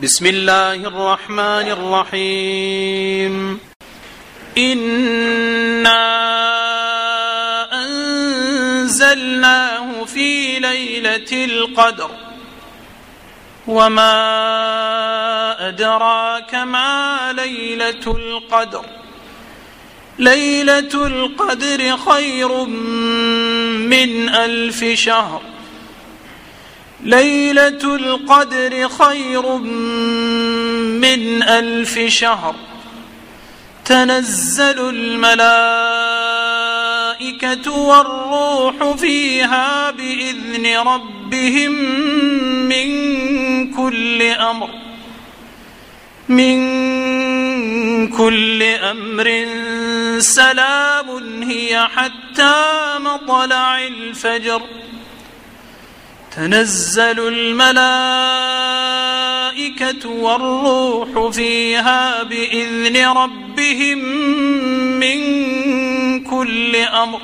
بسم الله الرحمن الرحيم. إنا أنزلناه في ليلة القدر وما أدراك ما ليلة القدر. ليلة القدر خير من 1000 شهر. ليلة القدر خير من 1000 شهر. تنزل الملائكة والروح فيها بإذن ربهم من كل أمر. سلام هي حتى مطلع الفجر. تنزل الملائكة والروح فيها بإذن ربهم من كل أمر.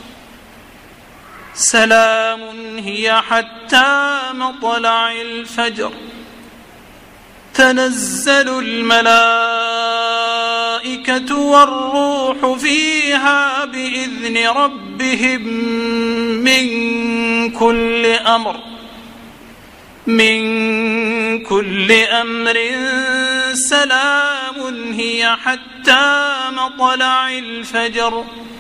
سلام هي حتى مطلع الفجر. تنزل الملائكة والروح فيها بإذن ربهم من كل أمر سلام هي حتى مطلع الفجر.